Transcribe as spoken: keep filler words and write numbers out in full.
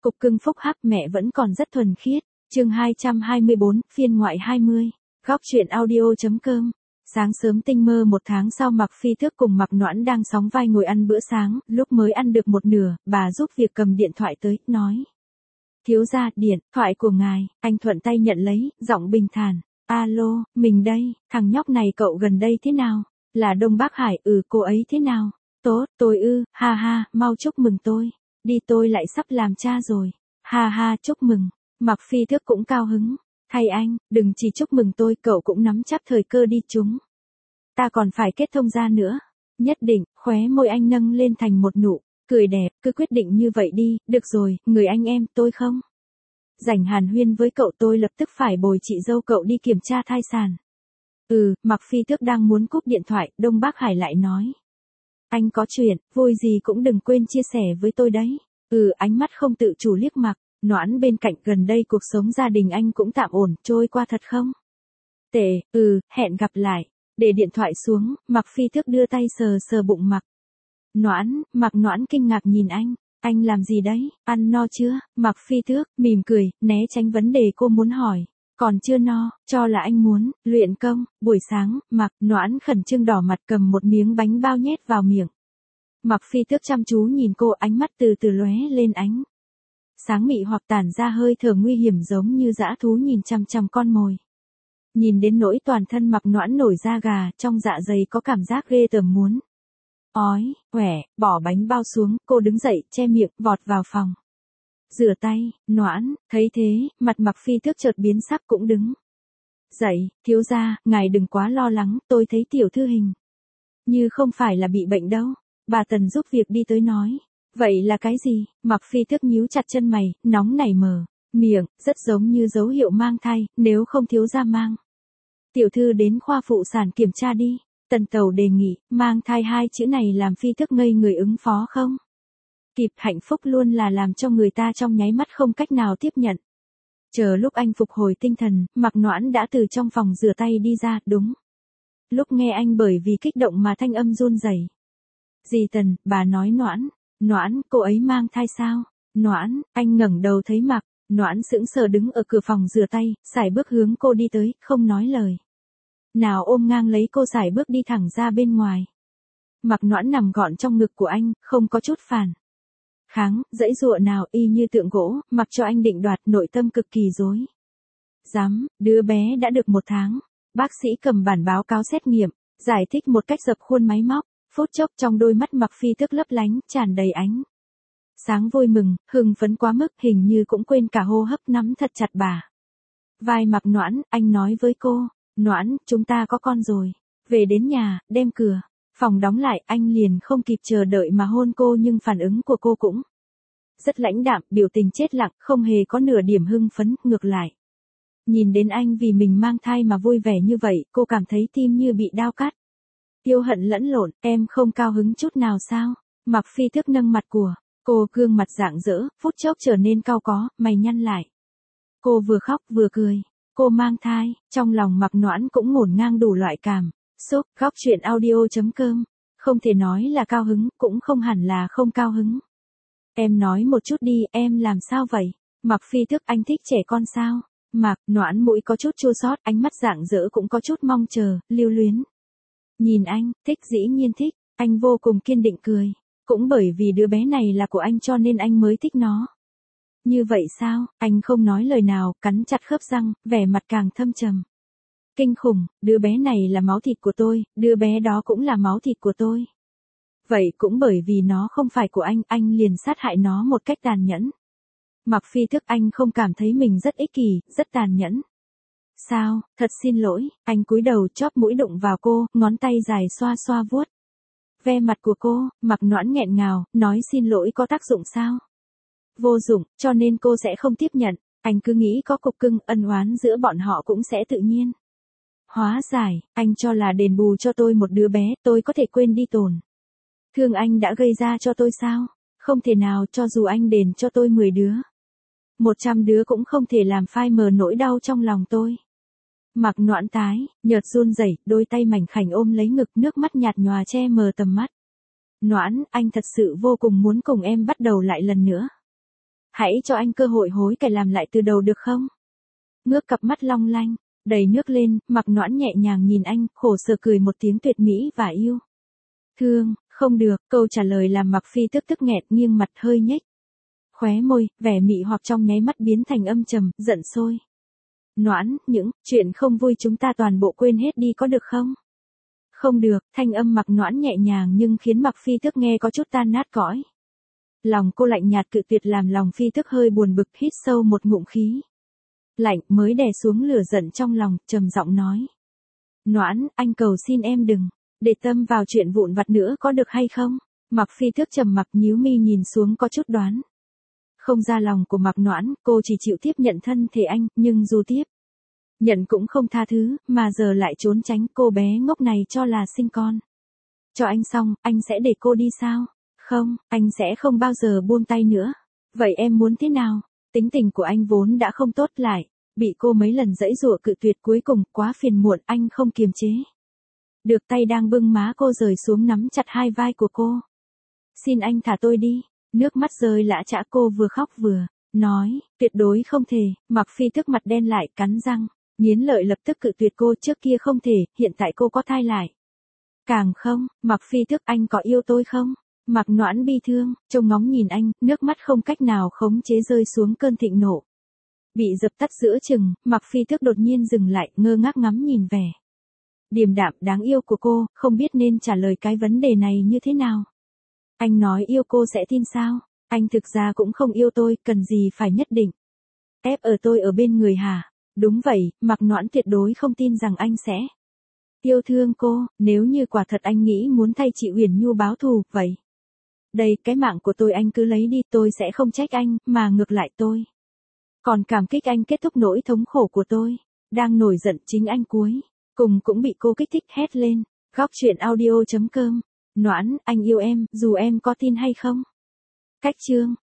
cục cưng phúc hắc mẹ vẫn còn rất thuần khiết. Chương hai trăm hai mươi bốn, phiên ngoại hai mươi. Góc truyện audio.com. Sáng sớm tinh mơ một tháng sau, Mạc Phi Thước cùng Mạc Noãn đang sóng vai ngồi ăn bữa sáng, lúc mới ăn được một nửa, bà giúp việc cầm điện thoại tới, nói: "Thiếu gia, điện thoại của ngài." Anh thuận tay nhận lấy, giọng bình thản: "Alo, mình đây, thằng nhóc này cậu gần đây thế nào? Là Đông Bắc Hải, ừ cô ấy thế nào?" "Tốt, tôi ư, ha ha, mau chúc mừng tôi. Đi tôi lại sắp làm cha rồi. Ha ha, chúc mừng." Mạc Phi Thước cũng cao hứng. "Thay anh, đừng chỉ chúc mừng tôi, cậu cũng nắm chắc thời cơ đi chúng. Ta còn phải kết thông gia nữa." "Nhất định." Khóe môi anh nâng lên thành một nụ cười đẹp, "cứ quyết định như vậy đi, được rồi, người anh em tôi không rảnh hàn huyên với cậu, tôi lập tức phải bồi chị dâu cậu đi kiểm tra thai sản." "Ừ." Mạc Phi Thước đang muốn cúp điện thoại, Đông Bắc Hải lại nói: "Anh có chuyện, vui gì cũng đừng quên chia sẻ với tôi đấy." "Ừ." Ánh mắt không tự chủ liếc Mạc Noãn bên cạnh, "Gần đây cuộc sống gia đình anh cũng tạm ổn, trôi qua thật không tệ." "Ừ, hẹn gặp lại." Để điện thoại xuống, Mạc Phi Thước đưa tay sờ sờ bụng Mạc Noãn. Mạc Noãn kinh ngạc nhìn anh: "Anh làm gì đấy, ăn no chưa?" Mạc Phi Thước mỉm cười, né tránh vấn đề cô muốn hỏi: "Còn chưa no, cho là anh muốn luyện công." Buổi sáng, Mạc Noãn khẩn trương đỏ mặt cầm một miếng bánh bao nhét vào miệng. Mạc Phi Thước chăm chú nhìn cô, ánh mắt từ từ lóe lên ánh sáng mị hoặc tản ra hơi thở nguy hiểm, giống như dã thú nhìn chằm chằm con mồi. Nhìn đến nỗi toàn thân Mạc Noãn nổi da gà, trong dạ dày có cảm giác ghê tởm muốn ói, khỏe, bỏ bánh bao xuống, cô đứng dậy, che miệng, vọt vào phòng rửa tay. Noãn thấy thế, mặt Mạc Phi Thước chợt biến sắc, cũng đứng dậy: "Thiếu gia, ngài đừng quá lo lắng, tôi thấy tiểu thư hình như không phải là bị bệnh đâu." Bà Tần giúp việc đi tới nói. "Vậy là cái gì?" Mạc Phi Thước nhíu chặt chân mày, nóng nảy mở miệng, rất giống như dấu hiệu mang thai, "Nếu không thiếu gia mang tiểu thư đến khoa phụ sản kiểm tra đi." Tần Tẩu đề nghị. Mang thai hai chữ này làm Phi Thước ngây người, ứng phó không kịp, hạnh phúc luôn là làm cho người ta trong nháy mắt không cách nào tiếp nhận. Chờ lúc anh phục hồi tinh thần, Mạc Noãn đã từ trong phòng rửa tay đi ra, đúng lúc nghe anh bởi vì kích động mà thanh âm run rẩy: "Dì Tần, bà nói Noãn, Noãn, cô ấy mang thai sao?" "Noãn." Anh ngẩng đầu thấy Mạc Noãn sững sờ đứng ở cửa phòng rửa tay, sải bước hướng cô đi tới, không nói lời nào ôm ngang lấy cô sải bước đi thẳng ra bên ngoài. Mạc Noãn nằm gọn trong ngực của anh, không có chút phản kháng, dãy dụa nào, y như tượng gỗ, mặc cho anh định đoạt, nội tâm cực kỳ rối rắm. Đứa bé đã được một tháng. Bác sĩ cầm bản báo cáo xét nghiệm, giải thích một cách dập khuôn máy móc. Phút chốc trong đôi mắt Mạc Phi Thước lấp lánh, tràn đầy ánh sáng vui mừng, hưng phấn quá mức, hình như cũng quên cả hô hấp, nắm thật chặt bà vai Mạc Noãn. Anh nói với cô: "Noãn, chúng ta có con rồi." Về đến nhà, đem cửa phòng đóng lại, anh liền không kịp chờ đợi mà hôn cô, nhưng phản ứng của cô cũng rất lãnh đạm, biểu tình chết lặng, không hề có nửa điểm hưng phấn, ngược lại. Nhìn đến anh vì mình mang thai mà vui vẻ như vậy, cô cảm thấy tim như bị đao cắt. Yêu hận lẫn lộn. "Em không cao hứng chút nào sao?" Mạc Phi Thước nâng mặt của cô, gương mặt rạng rỡ, phút chốc trở nên cau có, mày nhăn lại. Cô vừa khóc vừa cười. Cô mang thai, trong lòng Mạc Noãn cũng ngổn ngang đủ loại cảm xúc. Góc truyện audio.com. Không thể nói là cao hứng, cũng không hẳn là không cao hứng. "Em nói một chút đi, em làm sao vậy?" Mạc Phi Thước: "Anh thích trẻ con sao?" Mạc Noãn mũi có chút chua xót, ánh mắt rạng rỡ cũng có chút mong chờ, lưu luyến nhìn anh. "Thích, dĩ nhiên thích." Anh vô cùng kiên định cười. "Cũng bởi vì đứa bé này là của anh cho nên anh mới thích nó." "Như vậy sao?" Anh không nói lời nào, cắn chặt khớp răng, vẻ mặt càng thâm trầm. "Kinh khủng, đứa bé này là máu thịt của tôi, đứa bé đó cũng là máu thịt của tôi. Vậy cũng bởi vì nó không phải của anh, anh liền sát hại nó một cách tàn nhẫn." Mạc Phi Thước: "Anh không cảm thấy mình rất ích kỷ, rất tàn nhẫn sao?" "Thật xin lỗi." Anh cúi đầu, chóp mũi đụng vào cô, ngón tay dài xoa xoa vuốt ve mặt của cô. Mạc Noãn nghẹn ngào, nói: "Xin lỗi có tác dụng sao?" "Vô dụng, cho nên cô sẽ không tiếp nhận." Anh cứ nghĩ có cục cưng, ân oán giữa bọn họ cũng sẽ tự nhiên hóa giải. Anh cho là đền bù cho tôi một đứa bé, tôi có thể quên đi tổn thương anh đã gây ra cho tôi sao? Không thể nào, cho dù anh đền cho tôi mười đứa, một trăm đứa cũng không thể làm phai mờ nỗi đau trong lòng tôi. Mạc Noãn tái, nhợt run rẩy, đôi tay mảnh khảnh ôm lấy ngực, nước mắt nhạt nhòa che mờ tầm mắt. "Noãn, anh thật sự vô cùng muốn cùng em bắt đầu lại lần nữa." Hãy cho anh cơ hội hối cải làm lại từ đầu được không? Ngước cặp mắt long lanh, đầy nước lên, Mạc Noãn nhẹ nhàng nhìn anh, khổ sở cười một tiếng tuyệt mỹ và yêu thương. Không được, câu trả lời làm Mạc Phi tức tức nghẹt nghiêng mặt hơi nhếch khóe môi, vẻ mị hoặc trong nháy mắt biến thành âm trầm, giận sôi. Noãn, những chuyện không vui chúng ta toàn bộ quên hết đi có được không? Không được, thanh âm Mạc Noãn nhẹ nhàng nhưng khiến Mạc Phi tức nghe có chút tan nát cõi. Lòng cô lạnh nhạt cự tuyệt làm lòng Phi tức hơi buồn bực, hít sâu một ngụm khí lạnh mới đè xuống lửa giận trong lòng, trầm giọng nói. Noãn, anh cầu xin em đừng để tâm vào chuyện vụn vặt nữa có được hay không? Mạc Phi Tước trầm mặc nhíu mi nhìn xuống có chút đoán không ra lòng của Mạc Noãn, cô chỉ chịu tiếp nhận thân thể anh, nhưng dù tiếp nhận cũng không tha thứ, mà giờ lại trốn tránh. Cô bé ngốc này cho là sinh con cho anh xong, anh sẽ để cô đi sao? Không, anh sẽ không bao giờ buông tay nữa. Vậy em muốn thế nào? Tính tình của anh vốn đã không tốt lại bị cô mấy lần giãy giụa cự tuyệt, cuối cùng quá phiền muộn, anh không kiềm chế được tay đang bưng má cô rời xuống nắm chặt hai vai của cô. Xin anh thả tôi đi. Nước mắt rơi lã chã, cô vừa khóc vừa nói, tuyệt đối không thể. Mạc Phi Tước mặt đen lại, cắn răng nghiến lợi lập tức cự tuyệt cô. Trước kia không thể, hiện tại cô có thai lại càng không. Mạc Phi Tước, anh có yêu tôi không? Mạc Noãn bi thương trông ngóng nhìn anh, nước mắt không cách nào khống chế rơi xuống, cơn thịnh nộ bị dập tắt giữa chừng. Mạc Phi Tước đột nhiên dừng lại, ngơ ngác ngắm nhìn vẻ điềm đạm đáng yêu của cô, không biết nên trả lời cái vấn đề này như thế nào. Anh nói yêu cô sẽ tin sao? Anh thực ra cũng không yêu tôi, cần gì phải nhất định ép ở tôi ở bên người hả? Đúng vậy, Mạc Noãn tuyệt đối không tin rằng anh sẽ yêu thương cô. Nếu như quả thật anh nghĩ muốn thay chị Uyển Nhu báo thù, vậy đây, cái mạng của tôi anh cứ lấy đi, tôi sẽ không trách anh, mà ngược lại tôi còn cảm kích anh kết thúc nỗi thống khổ của tôi. Đang nổi giận, chính anh cuối cùng cũng bị cô kích thích, hét lên. Góc truyện audio chấm com. Noãn, anh yêu em, dù em có tin hay không. Cách chương